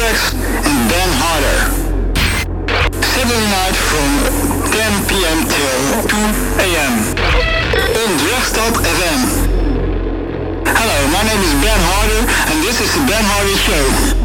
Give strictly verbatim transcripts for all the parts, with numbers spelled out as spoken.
Tracks and Ben Harder. Saturday night from ten p.m. till two a.m. on Drechtstad F M. Hello, my name is Ben Harder and this is the Ben Harder Show.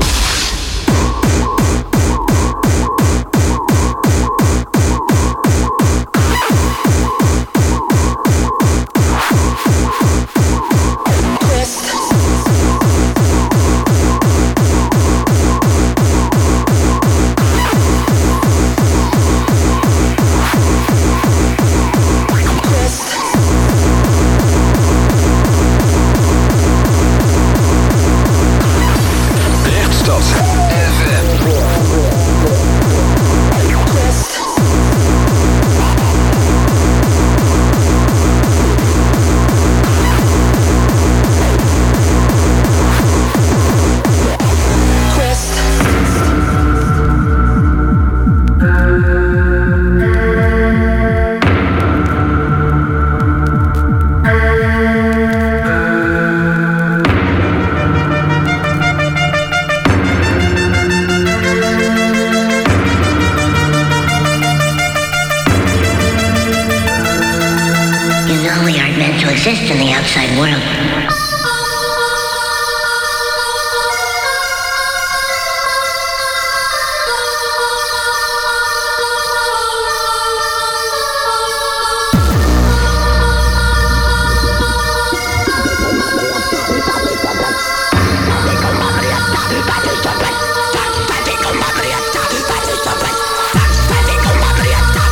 Exist in the outside world.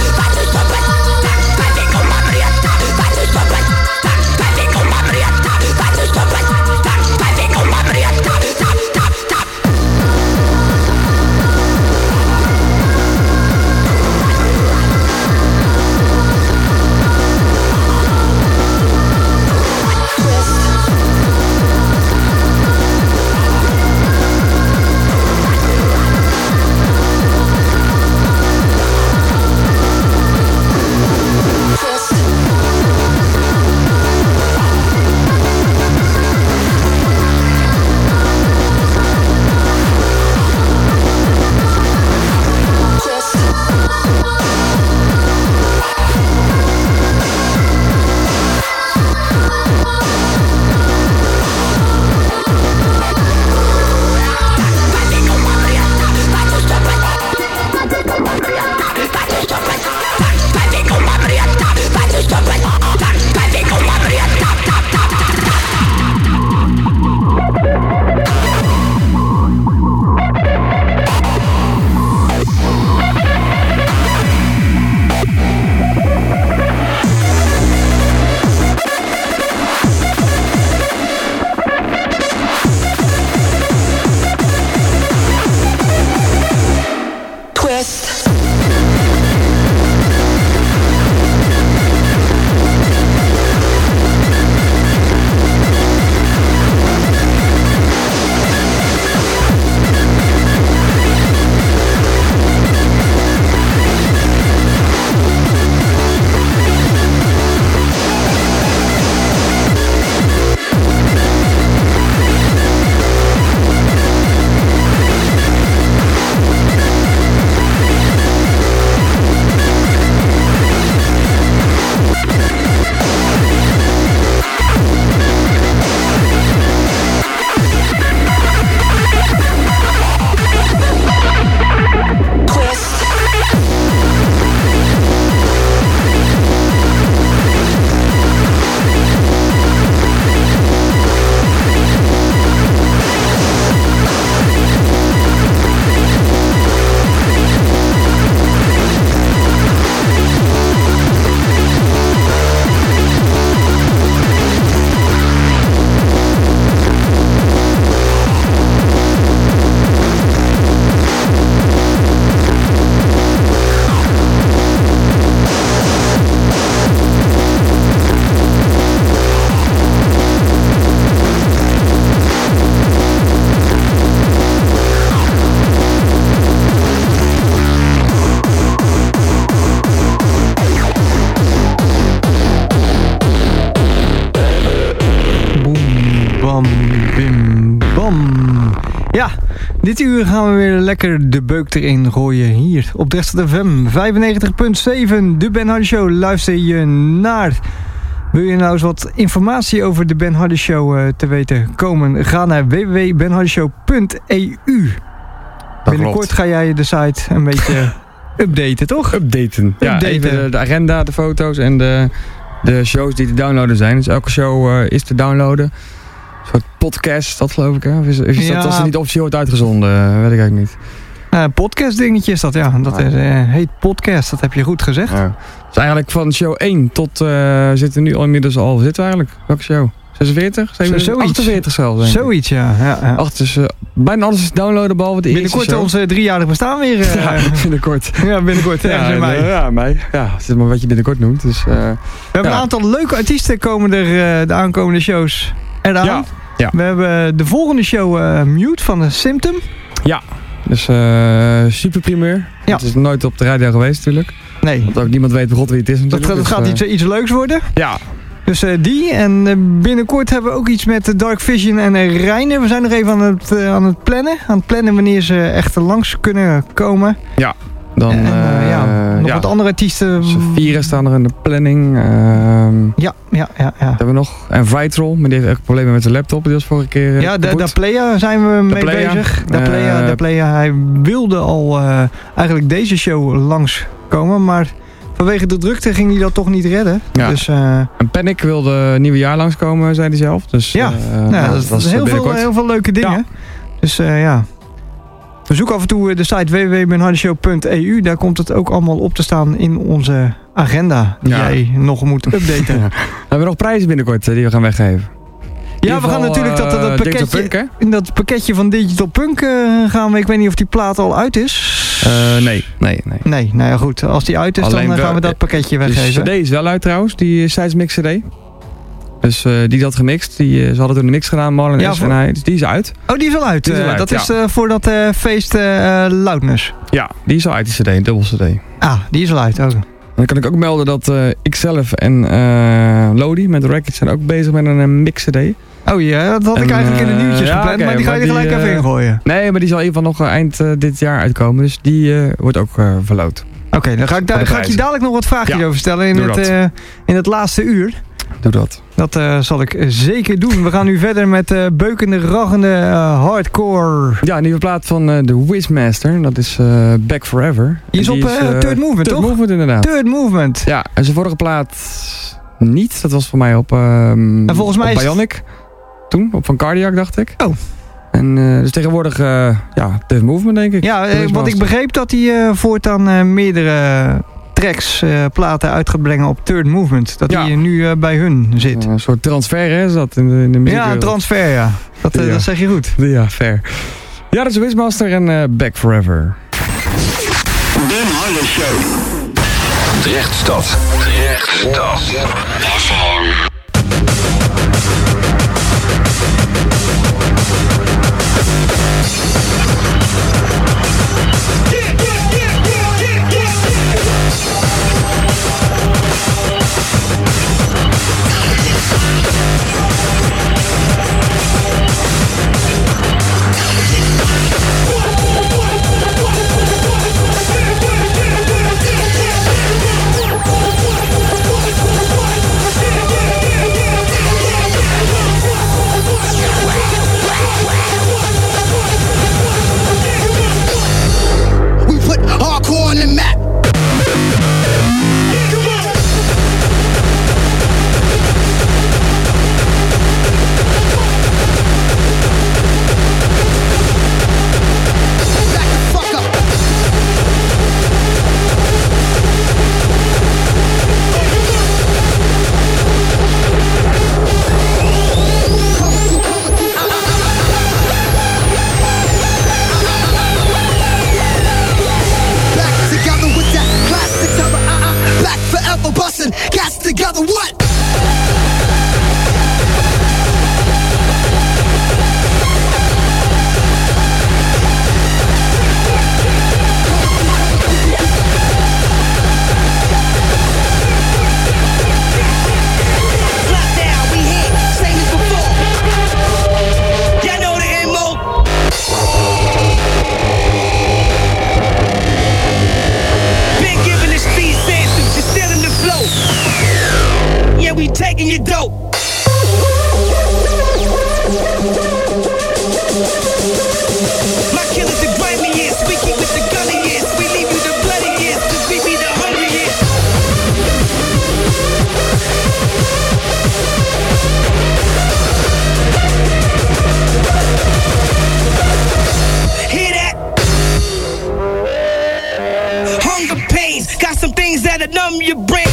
Stop it! Dit uur gaan we weer lekker de beuk erin gooien. Hier op Drenthe F M vijfennegentig punt zeven. De Ben Hardy Show luister je naar. Wil je nou eens wat informatie over de Ben Hardy Show uh, te weten komen? Ga naar w w w punt ben hardy show punt e u. Binnenkort klopt. Ga jij de site een beetje updaten, toch? Updaten. Ja, updaten. Even de, de agenda, de foto's en de, de shows die te downloaden zijn. Dus elke show uh, is te downloaden. Een soort podcast, dat geloof ik. Hè? Of is, is ja. dat als het niet officieel wordt uitgezonden? Uh, weet ik eigenlijk niet. Uh, podcast dingetje is dat, ja. Dat is, uh, heet podcast, dat heb je goed gezegd. Ja. Dus eigenlijk van show één tot uh, zitten we nu al inmiddels al. Zitten we eigenlijk? Welke show? zesenveertig? zevenenveertig, achtenveertig zelfs, denk ik. Zoiets, ja. ja, ja. Ach, dus, uh, bijna alles is downloaden, behalve de eerste show. Binnenkort ons driejarig bestaan weer. Uh, ja, binnenkort. Ja, binnenkort. Ja, in mei. Uh, ja, mei. Ja, het is maar wat je binnenkort noemt. Dus, uh, we hebben ja. een aantal leuke artiesten komen er uh, de aankomende shows eraan. Ja. Ja. We hebben de volgende show uh, Mute van de Symptom. Ja, dus uh, super primeur. Ja. Het is nooit op de radio geweest natuurlijk. Nee. Want ook niemand weet begot wie het is natuurlijk. Dat, dat dus, gaat uh, iets, iets leuks worden. Ja. Dus uh, die. En uh, binnenkort hebben we ook iets met Dark Vision en uh, Reine. We zijn nog even aan het, uh, aan het plannen. Aan het plannen wanneer ze echt langs kunnen komen. Ja. Dan, en, uh, ja, nog ja. wat andere artiesten. Vieren staan er in de planning. Uh, ja, ja, ja, ja. Hebben we nog. En Vitrol, maar die heeft echt problemen met zijn laptop. Die was vorige keer uh, Ja, de, de Playa zijn we mee Playa. bezig. De Playa, uh, de Playa, hij wilde al uh, eigenlijk deze show langskomen, maar vanwege de drukte ging hij dat toch niet redden. Ja. Dus, uh, en Panic wilde nieuwe jaar langskomen, zei hij zelf. Dus, ja, uh, ja, nou, dat, dat is heel veel, heel veel leuke dingen. Ja. Dus uh, ja... We zoeken af en toe de site w w w punt ben hardy show punt e u. Daar komt het ook allemaal op te staan in onze agenda. Die ja. jij nog moet updaten. Ja. We hebben nog prijzen binnenkort die we gaan weggeven. Ja, we gaan natuurlijk dat, dat, pakketje, Punk, in dat pakketje van Digital Punk uh, gaan we. Ik weet niet of die plaat al uit is. Uh, nee, nee, nee. Nee, nou ja goed. Als die uit is, alleen dan gaan we dat pakketje weggeven. De C D is wel uit trouwens, die Seismic C D. Dus uh, die had gemixt. Die, uh, ze hadden toen een mix gedaan, Marlon ja, S voor... en hij. Dus die is uit. Oh, die is al uit. Die is al uit dat ja. is uh, voor dat uh, feest uh, Loudness. Ja, die is al uit, die C D. Een dubbel C D. Ah, die is al uit. Oh. Dan kan ik ook melden dat uh, ikzelf en uh, Lodi met de Rackets zijn ook bezig met een uh, mix C D. Oh ja, dat had en, ik eigenlijk in de nieuwtjes ja, gepland, okay, maar die ga je er gelijk uh, even ingooien. Nee, maar die zal in ieder geval nog uh, eind uh, dit jaar uitkomen. Dus die uh, wordt ook uh, verloot. Oké, okay, dan ga ik, da- ga ik je dadelijk nog wat vraagjes ja, over stellen in het, uh, in het laatste uur. Doe dat. Dat uh, zal ik zeker doen. We gaan nu verder met uh, beukende, raggende uh, hardcore. Ja, een nieuwe plaat van uh, The Wizmaster. Dat is uh, Back Forever. Die is op uh, uh, Third Movement, Third toch? Third Movement, inderdaad. Third Movement. Ja, en zijn vorige plaat niet. Dat was voor mij op, um, en volgens mij op Bionic. Het... Toen, op Van Cardiac, dacht ik. Oh. En uh, dus tegenwoordig, uh, ja, Third Movement, denk ik. Ja, uh, want ik begreep dat hij uh, voortaan uh, meerdere... tracks, uh, platen uit gaat brengen op Third Movement. Dat hij ja. nu uh, bij hun zit. Uh, een soort transfer hè, is dat in de, in de muziek. Ja, transfer, ja. Dat, uh, ja. dat zeg je goed. Ja, fair. Ja, dat is Wizmaster en uh, Back Forever. Ben Hardy Show. Drechtstad. Drechtstad. F M. numb your brain.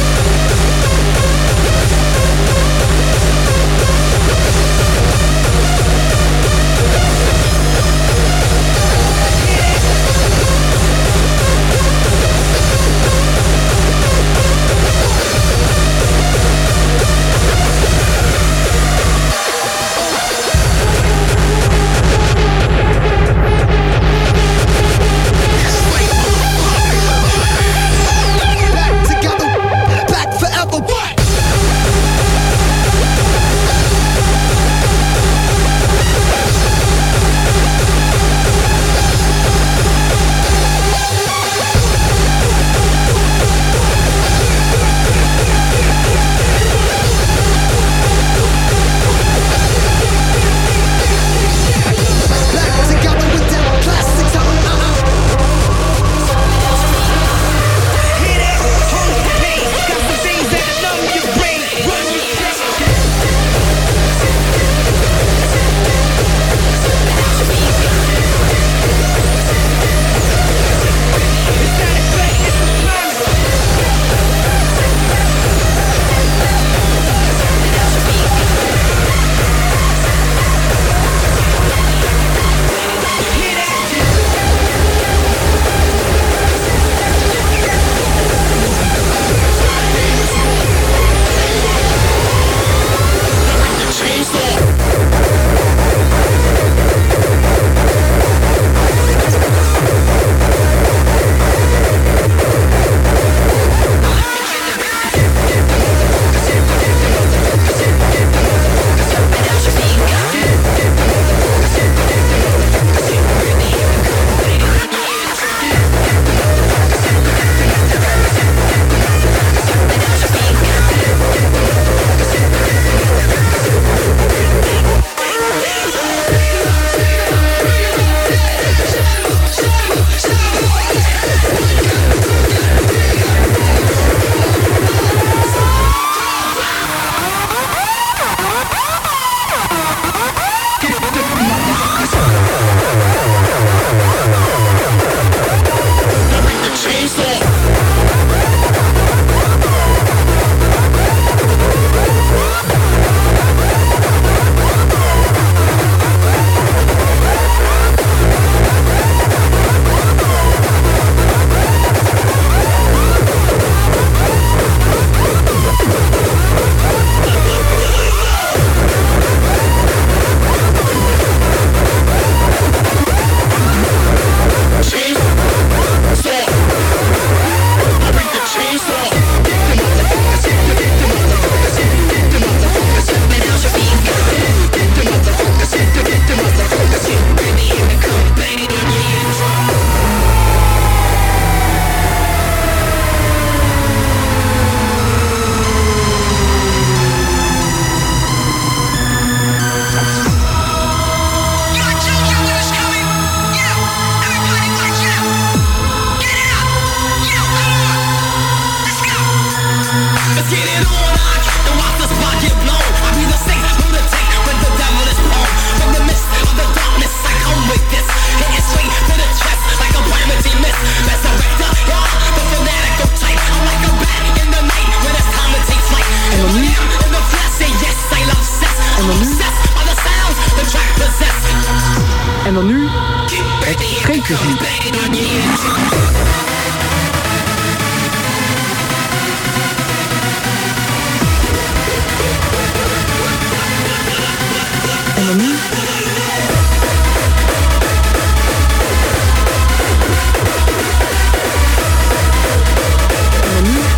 En dan nu het scheetjeslied. En dan nu... En dan nu...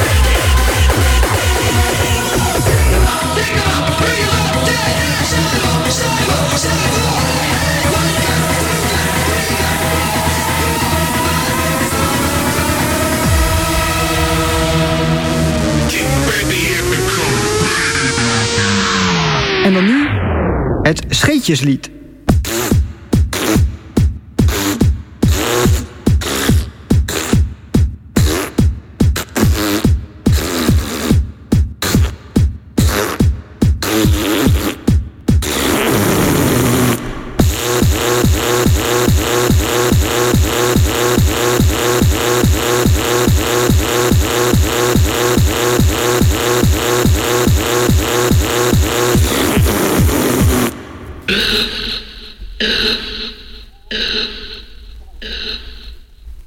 En dan nu het scheetjeslied.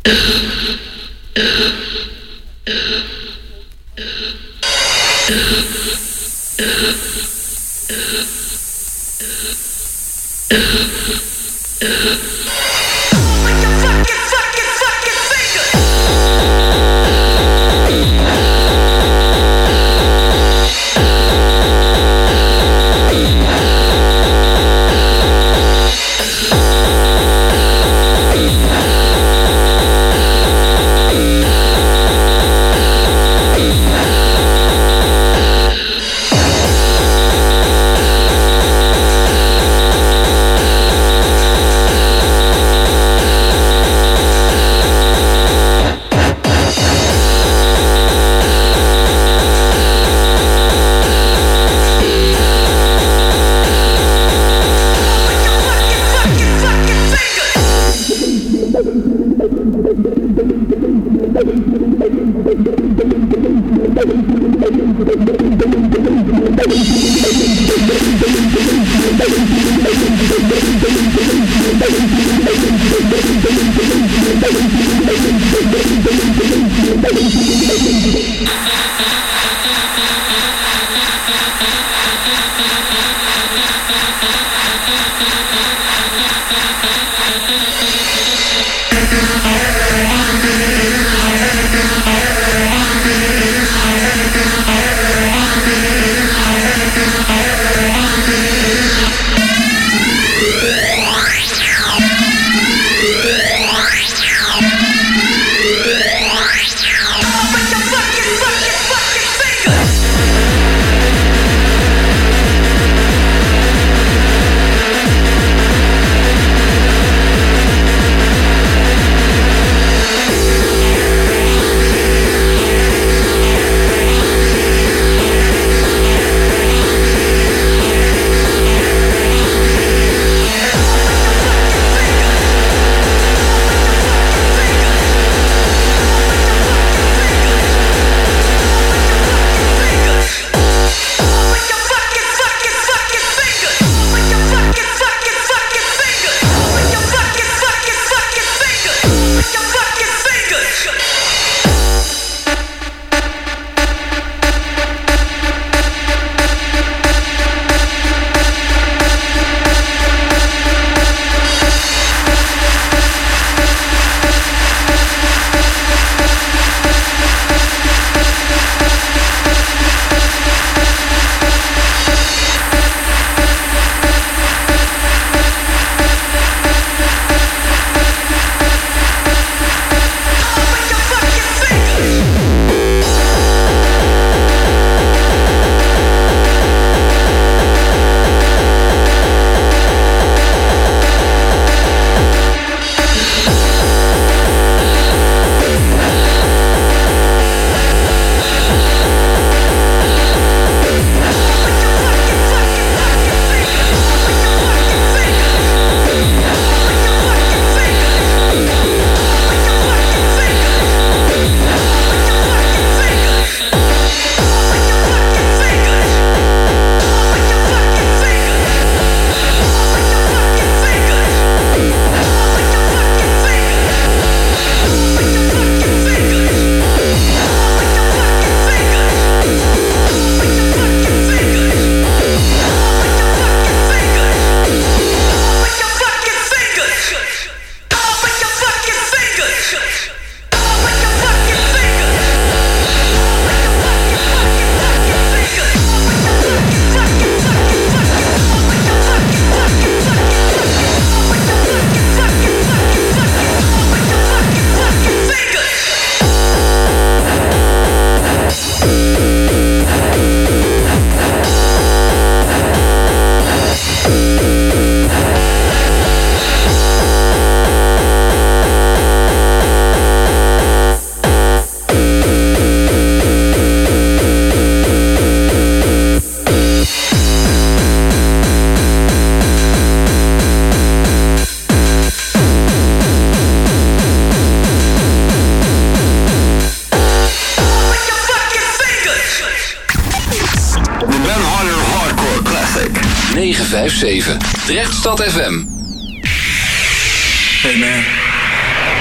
negen vijf zeven. Drechtstad F M. Hey man,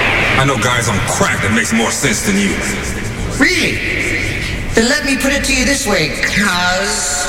I know guys on crack that makes more sense than you. Really? Then let me put it to you this way, cuz...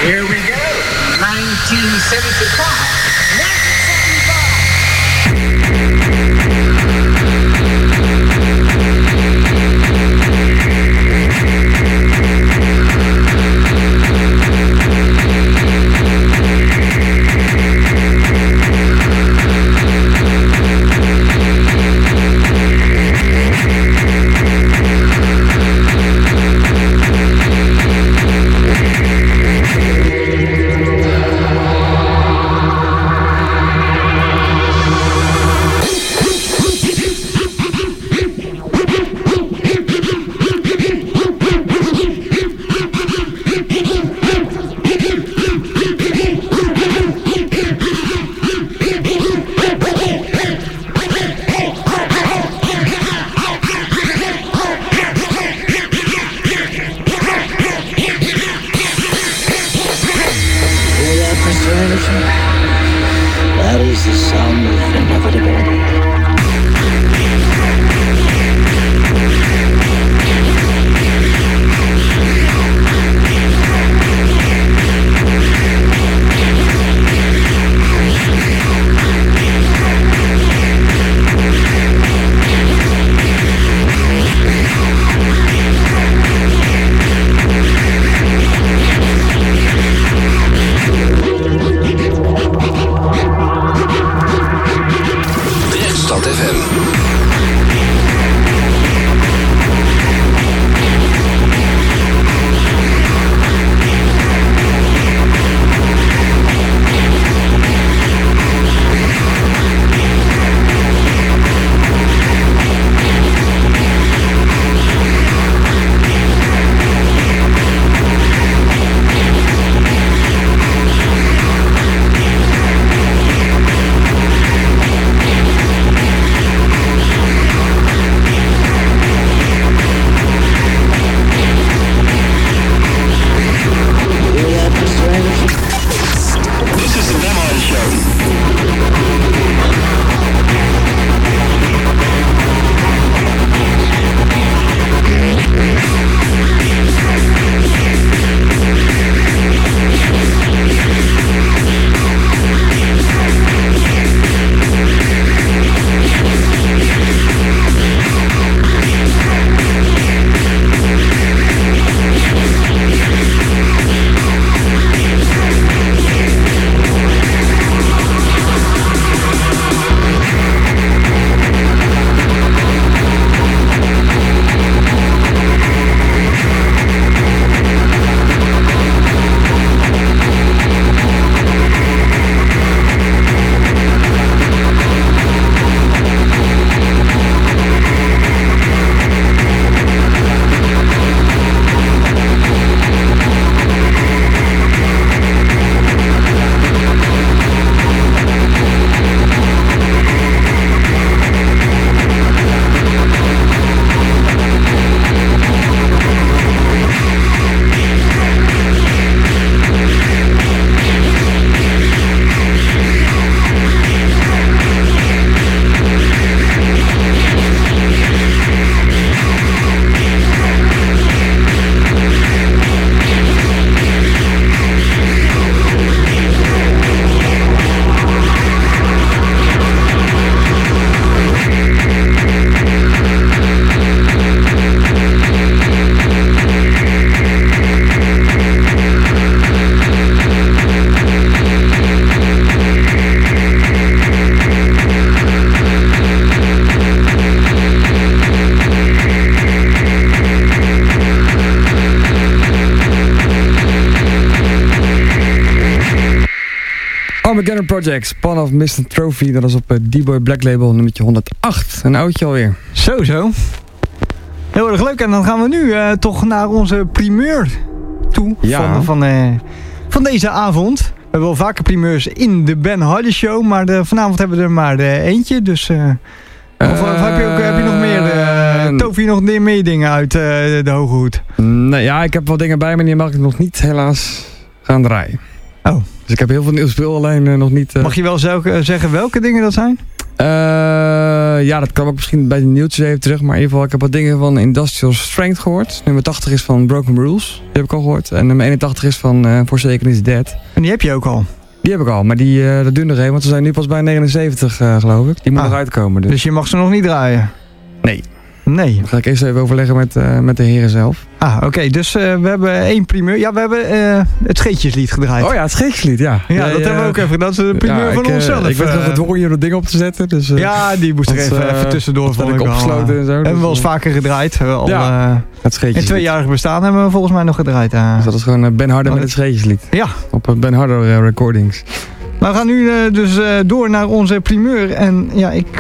Here we go. nineteen seventy-five. That is the sound of inevitability. Armageddon Project, Spawn of Mister Trophy. Dat is op uh, D-Boy Black Label nummertje honderdacht. Een oudje alweer. Zo, zo. Heel erg leuk. En dan gaan we nu uh, toch naar onze primeur toe. Ja. Van, van, uh, van deze avond. We hebben wel vaker primeurs in de Ben Hardy Show. Maar de, vanavond hebben we er maar uh, eentje. Dus... Uh, Of, of heb, je ook, heb je nog meer, uh, Tofi, nog meer dingen uit uh, de Hoge Hoed? Nee, ja, ik heb wel dingen bij me, die mag ik nog niet helaas gaan draaien. Oh. Dus ik heb heel veel nieuw speel, alleen uh, nog niet... Uh... Mag je wel zelf, uh, zeggen welke dingen dat zijn? Uh, ja, dat kwam ook misschien bij de nieuwtjes even terug. Maar in ieder geval, ik heb wat dingen van Industrial Strength gehoord. Nummer tachtig is van Broken Rules. Die heb ik al gehoord. En nummer eenentachtig is van uh, Forsaken is Dead. En die heb je ook al? Die heb ik al, maar die, uh, dat duurt nog even. Want we zijn nu pas bij negenenzeventig, uh, geloof ik. Die moet ah, nog uitkomen. Dus. dus je mag ze nog niet draaien? Nee. Nee. Dan ga ik eerst even overleggen met, uh, met de heren zelf. Ah, oké. Okay. Dus uh, we hebben één primeur. Ja, we hebben uh, het Scheetjeslied gedraaid. Oh ja, het Scheetjeslied, ja. Ja, ja dat uh, hebben we ook even. Dat is de primeur ja, van ik, onszelf. Uh, ik werd nog gedwongen hier dat ding op te zetten. Dus, uh, ja, die moest er even, uh, even tussendoor. Vond ik opgesloten al, en zo. Hebben dus, we wel eens vaker gedraaid. Hebben we al, ja, uh, het Scheetjeslied. In tweejarig bestaan hebben we volgens mij nog gedraaid. Uh, dus dat is gewoon uh, Ben Harder met het Scheetjeslied. Ja. Op Ben Harder uh, Recordings. We gaan nu uh, dus uh, door naar onze primeur. En ja, ik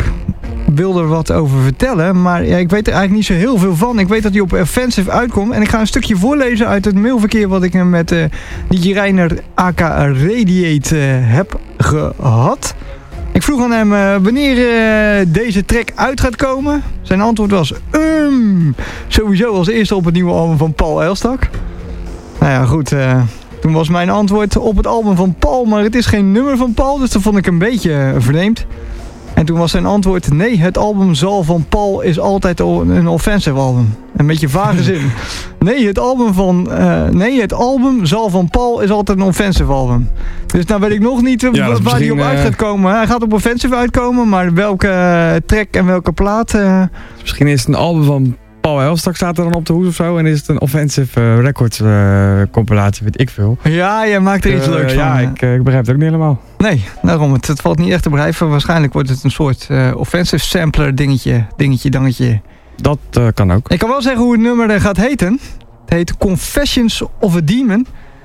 wil er wat over vertellen. Maar ja, ik weet er eigenlijk niet zo heel veel van. Ik weet dat hij op Offensive uitkomt. En ik ga een stukje voorlezen uit het mailverkeer wat ik met uh, D J Reiner aka Radiate uh, heb gehad. Ik vroeg aan hem uh, wanneer uh, deze track uit gaat komen. Zijn antwoord was um, sowieso als eerste op het nieuwe album van Paul Elstak. Nou ja, goed. Uh, Toen was mijn antwoord op het album van Paul, maar het is geen nummer van Paul, dus dat vond ik een beetje vreemd. En toen was zijn antwoord, nee, het album zal van Paul is altijd een offensive album. Een beetje vage zin. Nee, het album van, uh, nee, het album zal van Paul is altijd een offensive album. Dus nou weet ik nog niet uh, ja, waar hij op uit gaat komen. Hij gaat op offensive uitkomen, maar welke uh, track en welke plaat... Uh... Misschien is het een album van Paul Elstak staat er dan op de hoes of zo. En is het een offensive uh, records uh, compilatie, weet ik veel. Ja, jij maakt er iets uh, leuks van. Ja, ik, uh, ik begrijp het ook niet helemaal. Nee, daarom. Het, het valt niet echt te begrijpen. Waarschijnlijk wordt het een soort uh, offensive sampler dingetje, dingetje, dangetje. Dat uh, kan ook. Ik kan wel zeggen hoe het nummer uh, gaat heten. Het heet Confessions of a Demon.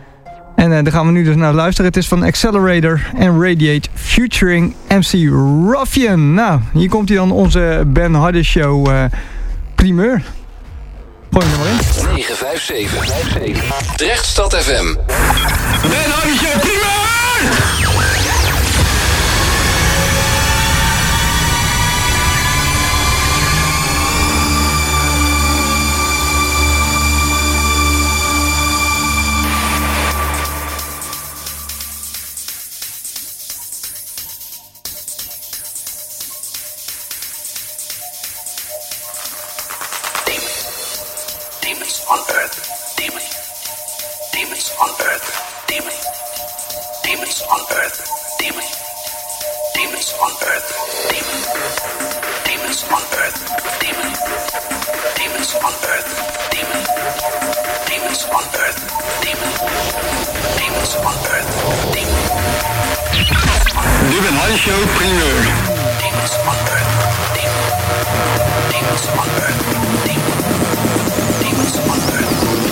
En uh, daar gaan we nu dus naar luisteren. Het is van Accelerator en Radiate featuring M C Ruffian. Nou, hier komt hij dan, onze Ben Harder Show uh, primeur. Gooi hem er maar in. negen vijf zeven. Drechtstad F M. Ben Harder Show primeur! Demons on earth, demon. Demons on earth, demon. Demons on earth, demon. Demons on earth, demon. Demons on earth, demon. Demons on earth, demon. Demons on earth, demon. Demons on earth, demon. De Ben Harder Show primeur. Demons on earth, demon. Demons on earth, demon. Demons on earth.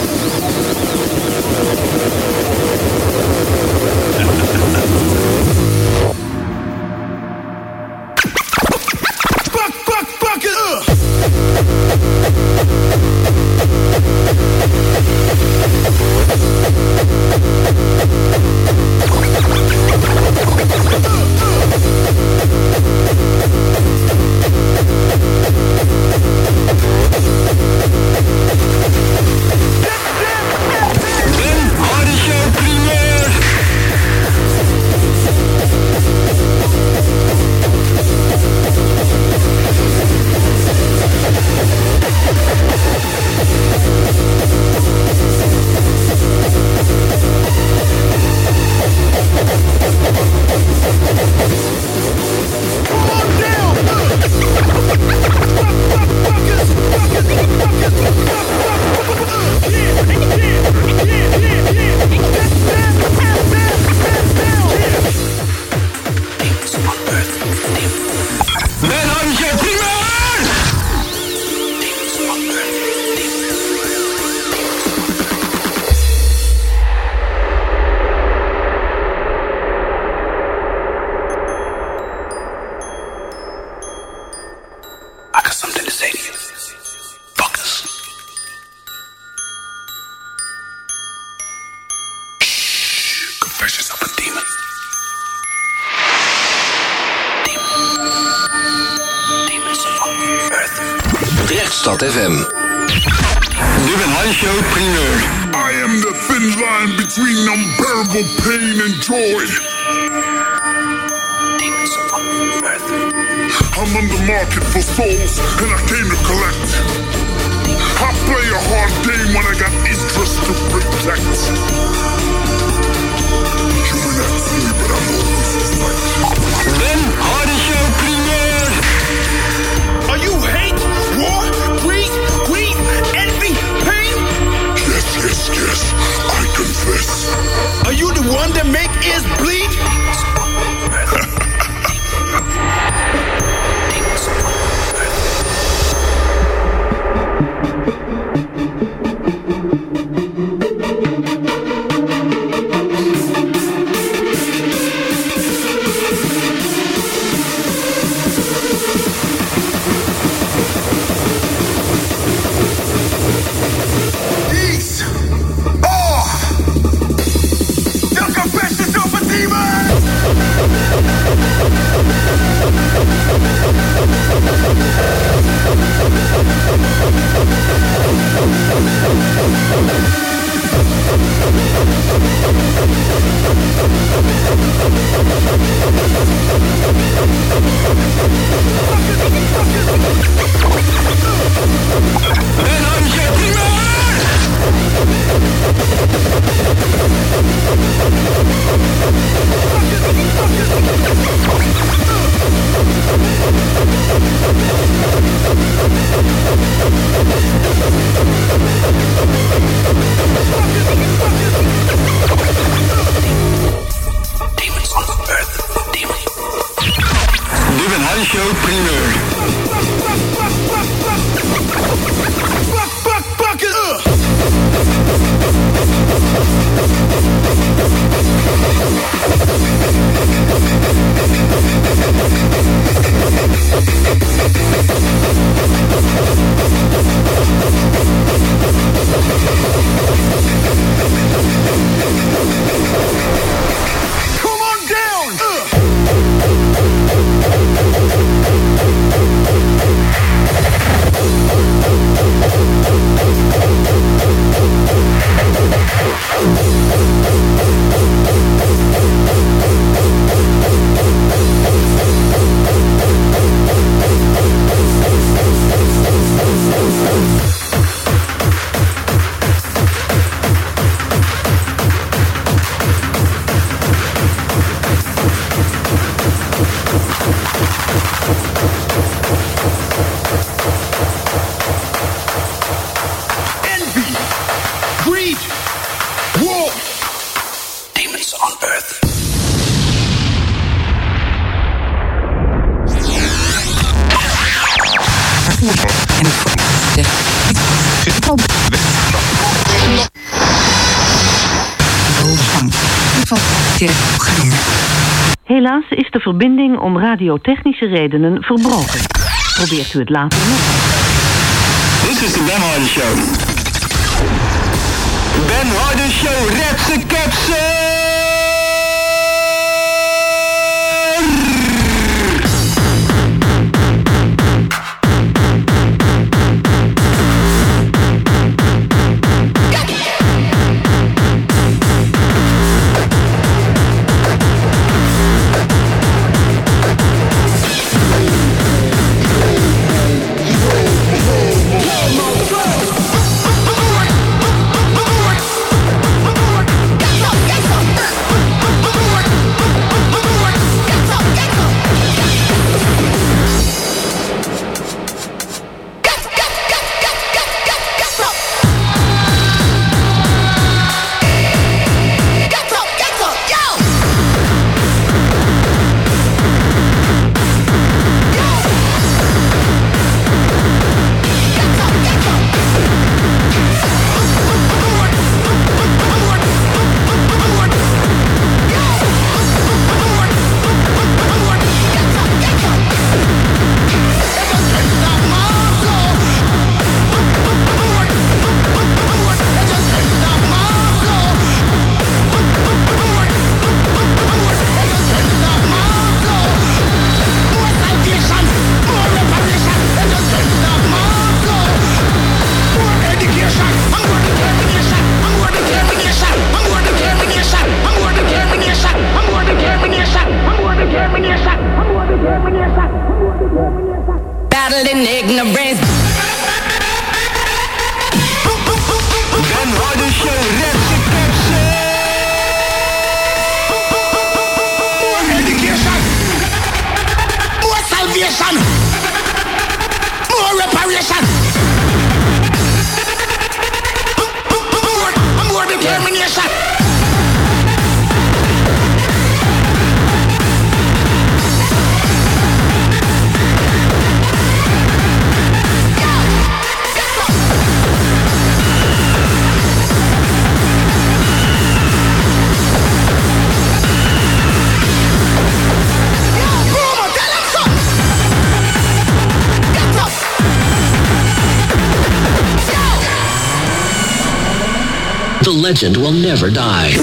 Fuck, fuck, fuck it up! Drechtstad F M. De Ben Harder Show primeur. I am the thin line between unbearable pain and joy. Demons on earth. I'm on the market for souls, and I came to collect. I play a hard game when I got interest to protect. You may not see me, but I'm always in sight. Ben Hardy Show premiere. Are you hate, war, greed, greed, envy, pain? Yes, yes, yes, I confess. Are you the one that make ears bleed? Helaas is de verbinding om radiotechnische redenen verbroken. Probeert u het later nog. This is the Ben Hardy Show. Ben Hardy Show, redt ze kapsen! Yes, The legend will never die.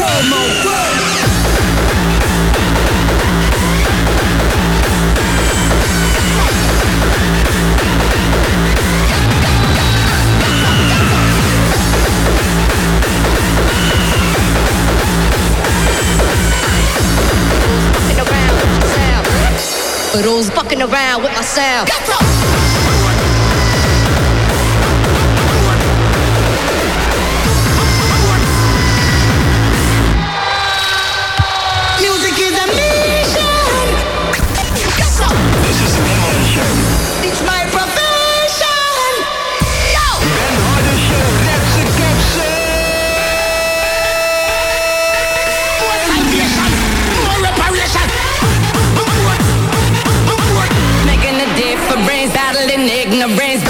But who's fucking around with myself? Music is a mission. This is the Ben Harder Show. It's my profession. Yo. Ben Harder Show, that's a caption. More salvation, more reparation. Making a difference, battling ignorance.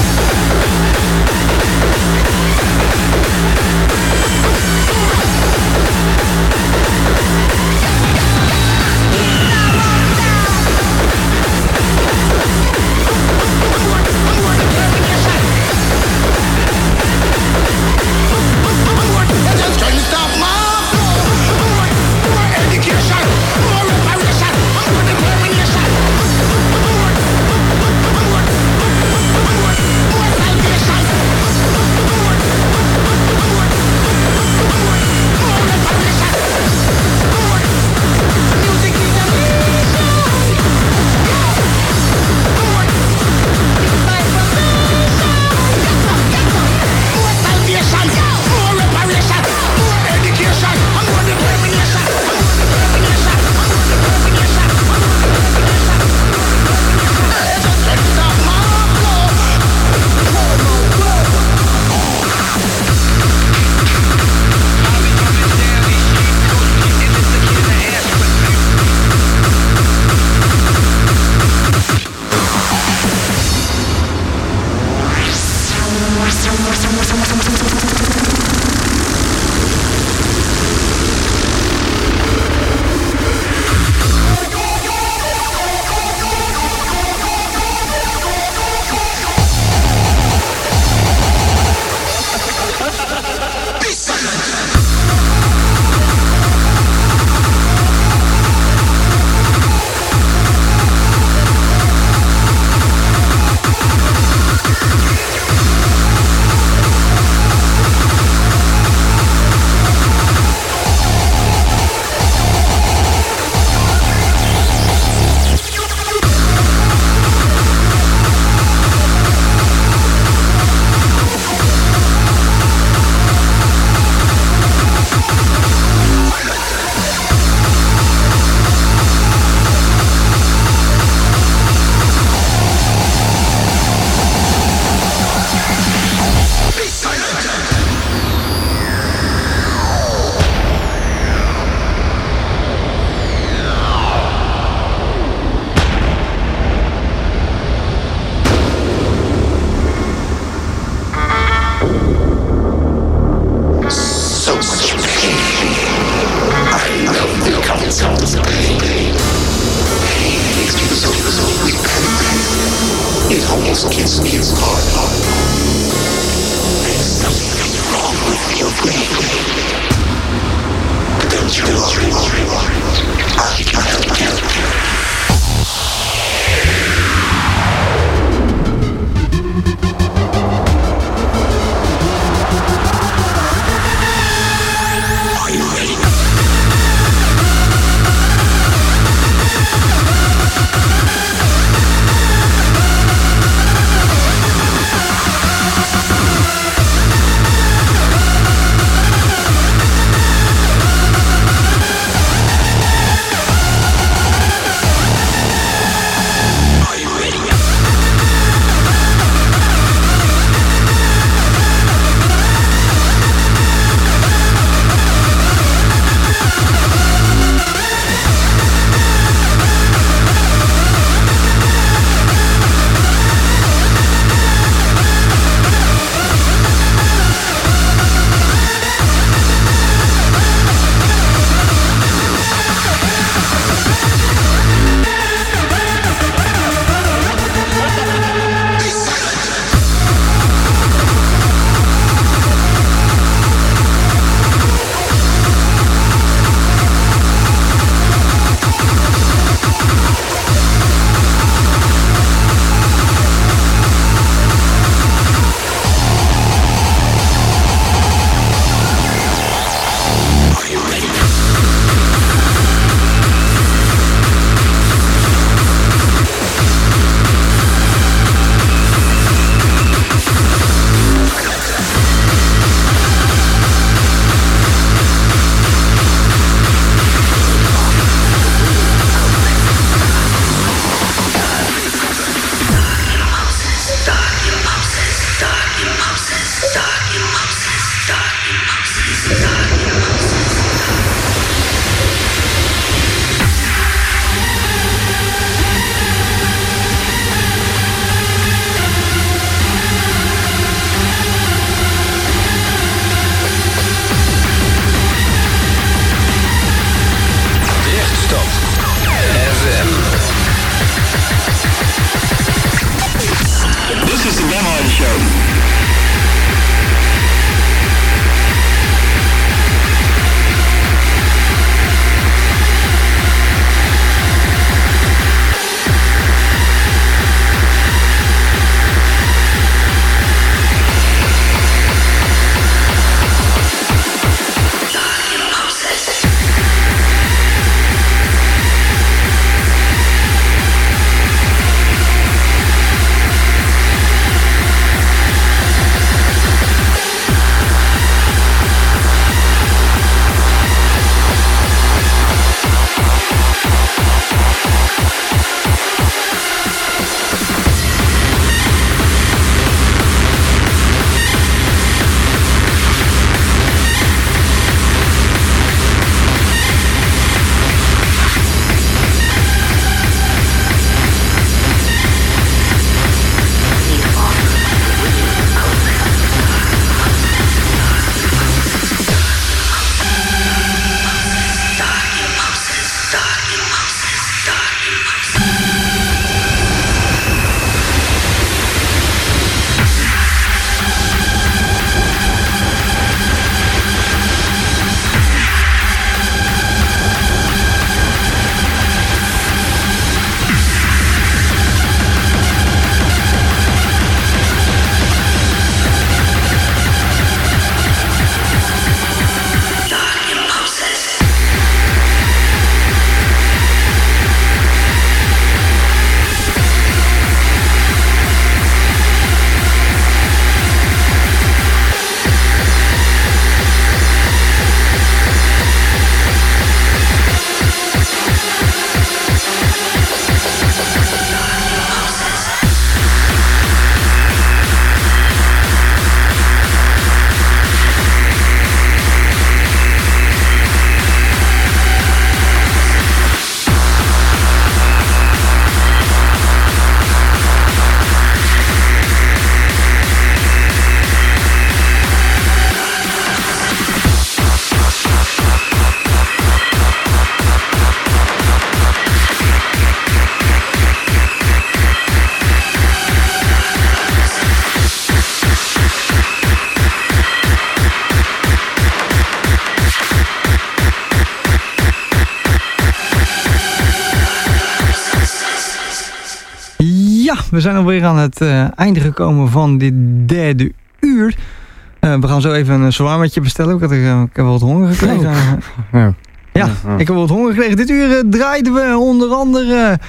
we zijn alweer aan het uh, einde gekomen van dit derde uur. Uh, we gaan zo even een shawarmaatje bestellen. Ik, had, uh, ik heb wel wat honger gekregen. Oh. Ja. Ja, ik heb wel wat honger gekregen. Dit uur uh, draaiden we onder andere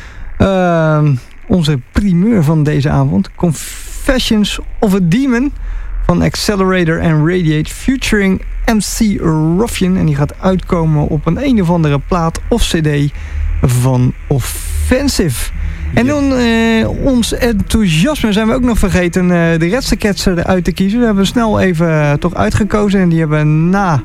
uh, onze primeur van deze avond. Confessions of a Demon van Accelerator and Radiate featuring M C Ruffian. En die gaat uitkomen op een een of andere plaat of cd van Offensive. En dan uh, ons enthousiasme zijn we ook nog vergeten uh, de Redstercats eruit te kiezen. We hebben snel even uh, toch uitgekozen en die hebben na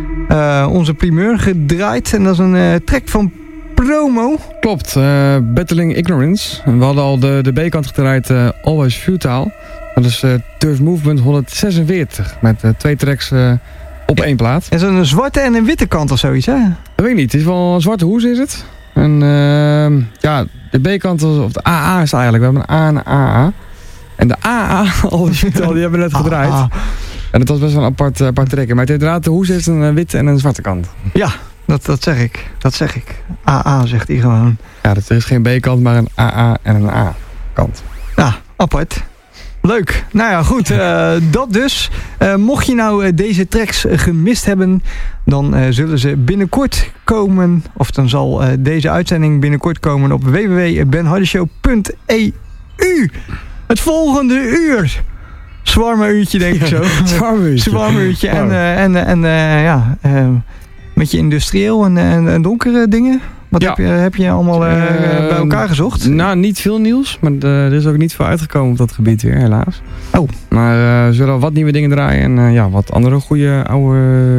uh, onze primeur gedraaid. En dat is een uh, track van Promo. Klopt, uh, Battling Ignorance. We hadden al de, de B-kant gedraaid, uh, Always Futile. Dat is uh, Turf Movement honderdzesenveertig met uh, twee tracks uh, op één plaat. En zo'n zwarte en een witte kant of zoiets, hè? Dat weet ik niet, het is wel een zwarte hoes is het. En uh, ja, de B-kant, of de A A is het eigenlijk. We hebben een A en een A A. En de A A, Always Futile, die hebben we net gedraaid. A A. En dat was best wel een apart, uh, apart trekken. Maar inderdaad, de hoes is een uh, witte en een zwarte kant. Ja, dat, dat zeg ik. Dat zeg ik. A A zegt hij gewoon. Ja, er is geen B-kant, maar een A A en een A-kant. Ja, apart. Leuk. Nou ja, goed. Uh, dat dus. Uh, mocht je nou uh, deze tracks uh, gemist hebben, dan uh, zullen ze binnenkort komen. Of dan zal uh, deze uitzending binnenkort komen op w w w punt ben hardy show punt e u. Het volgende uur. Zwarme uurtje, denk ik zo. Zwarme uurtje. Zwarme uurtje. En, uh, en, uh, en uh, ja, uh, een beetje industrieel en, en, en donkere dingen. Wat ja. heb, je, heb je allemaal uh, uh, bij elkaar gezocht? Nou, niet veel nieuws. Maar uh, er is ook niet veel uitgekomen op dat gebied weer, helaas. Oh. Maar uh, we zullen al wat nieuwe dingen draaien. En uh, ja, wat andere goede oude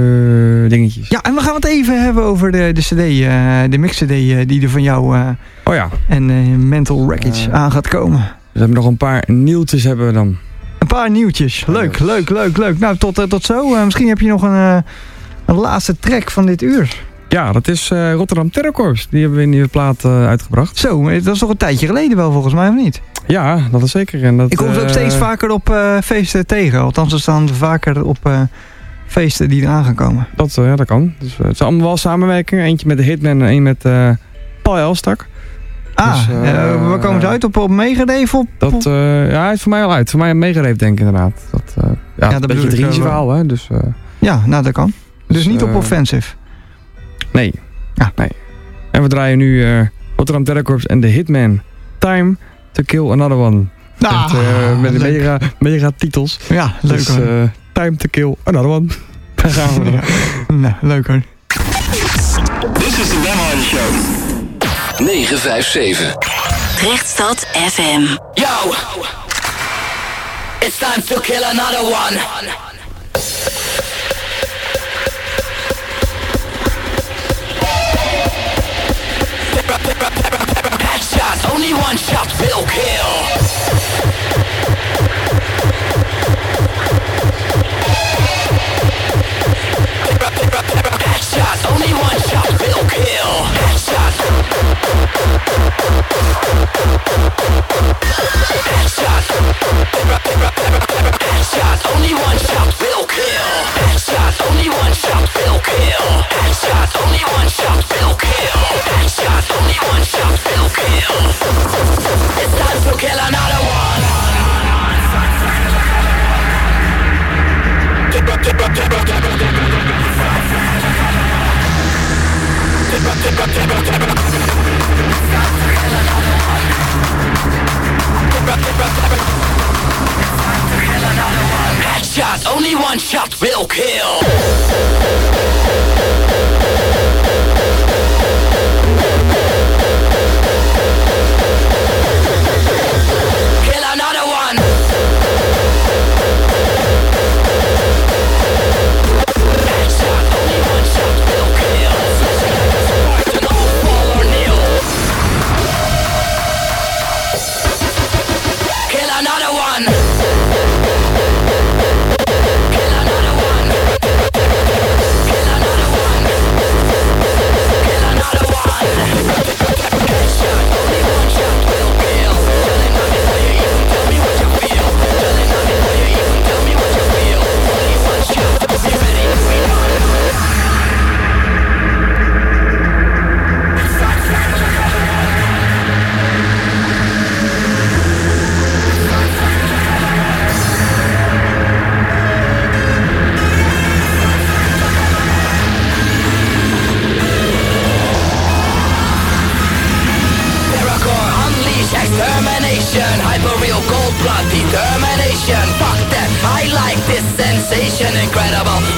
uh, dingetjes. Ja, en we gaan het even hebben over de, de cd. Uh, de mix-cd uh, die er van jou uh, oh, ja. en uh, Mental Wreckage uh, aan gaat komen. Dus we hebben nog een paar nieuwtjes hebben we dan. Een paar nieuwtjes. Leuk, leuk, leuk, leuk. Nou, tot, uh, tot zo. Uh, misschien heb je nog een, uh, een laatste track van dit uur. Ja, dat is uh, Rotterdam Terror Corps. Die hebben we in die plaat uh, uitgebracht. Zo, dat is toch een tijdje geleden wel volgens mij, of niet? Ja, dat is zeker. En dat, ik kom ze ook uh, steeds vaker op uh, feesten tegen. Althans, ze staan vaker op uh, feesten die eraan gaan komen. Dat, uh, ja, dat kan. Dus, uh, het zijn allemaal wel samenwerkingen. Eentje met de Hitman en één met uh, Paul Elstak. Ah, dus, uh, uh, waar komen ze uit? Op, op Megadeef? Op, dat, uh, ja, hij is voor mij al uit. Voor mij een Megadeef denk ik inderdaad. Dat, uh, ja, ja, dat een beetje een drie verhaal, hè. Dus, uh, ja, nou dat kan. Dus, dus niet op uh, Offensive. Nee. Ja. nee. En we draaien nu uh, Rotterdam Terror Corps en The Hitman. Time to Kill Another One. Ah, Echt, uh, met de mega, mega titels. Ja, leuk dus, hoor. Uh, Time to Kill Another One. Daar gaan we. Ja. Nou, leuk hoor. This is the Ben Hardy Show. negen vijf zeven. Rechtstad F M. Yo! It's time to kill another one. Headshots, only one shot will kill. Headshots, only one shot will kill. Headshots. Headshots. Headshots, only one shot will kill. Headshots, only one shot will kill. Headshots, only one shot will kill. Headshots, only one shot will kill. It's time to kill another one. Headshots, only one shot will kill. Kill another one. Headshot, only one shot will kill. Spartan, all fall or kneel. Kill another one. Kill another one. incredible.